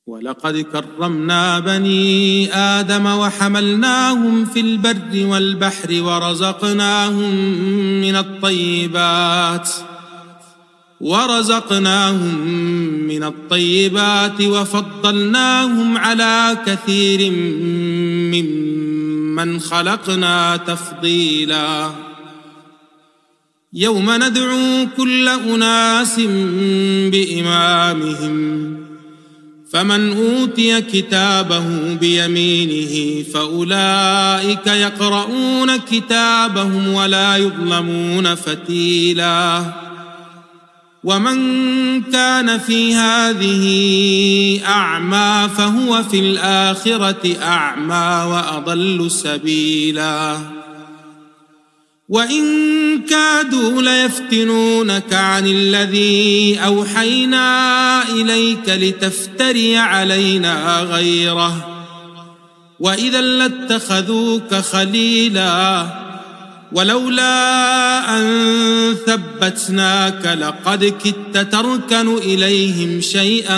ولقد كرمنا بني آدم وحملناهم في البر والبحر ورزقناهم من الطيبات وفضلناهم على كثير ممن خلقنا تفضيلا. يوم ندعو كل أناس بإمامهم فمن أوتي كتابه بيمينه فأولئك يقرؤون كتابهم ولا يظلمون فتيلا. ومن كان في هذه أعمى فهو في الآخرة أعمى وأضل سبيلا. وإن كادوا ليفتنونك عن الذي أوحينا إليك لتفتري علينا غيره وإذا لاتخذوك خليلا. ولولا أن ثبتناك لقد كدت تركن إليهم شيئا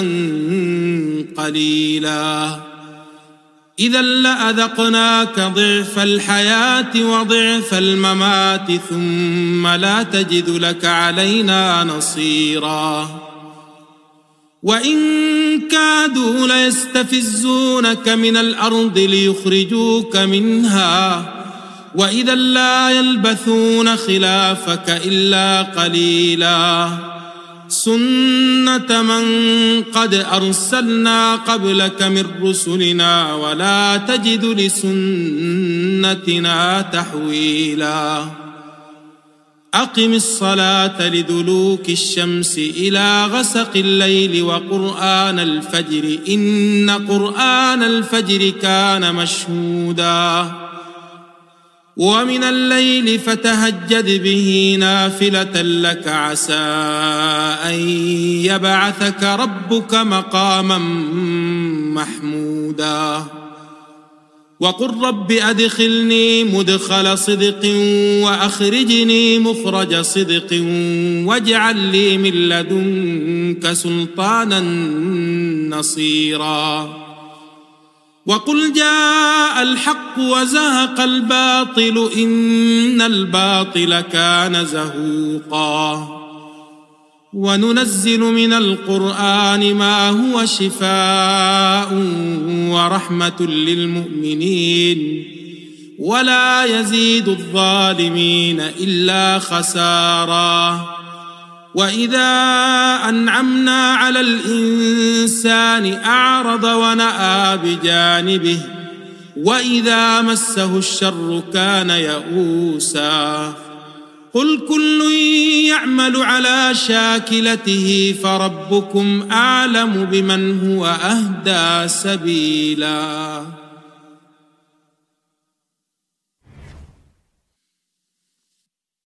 قليلا. إذا لأذقناك ضعف الحياة وضعف الممات ثم لا تجد لك علينا نصيرا. وإن كادوا ليستفزونك من الأرض ليخرجوك منها وإذا لا يلبثون خلافك إلا قليلا. سنة من قد أرسلنا قبلك من رسلنا ولا تجد لسنتنا تحويلا. أقم الصلاة لدلوك الشمس إلى غسق الليل وقرآن الفجر إن قرآن الفجر كان مشهودا. ومن الليل فتهجد به نافلة لك عسى أن يبعثك ربك مقاما محمودا. وقل رب أدخلني مدخل صدق وأخرجني مخرج صدق واجعل لي من لدنك سلطانا نصيرا. وقل جاء الحق وزهق الباطل إن الباطل كان زهوقا. وننزل من القرآن ما هو شفاء ورحمة للمؤمنين ولا يزيد الظالمين إلا خسارا. وإذا أنعمنا على الإنسان أعرض ونأى بجانبه وإذا مسه الشر كان يئوسا. قل كل يعمل على شاكلته فربكم أعلم بمن هو أهدى سبيلا.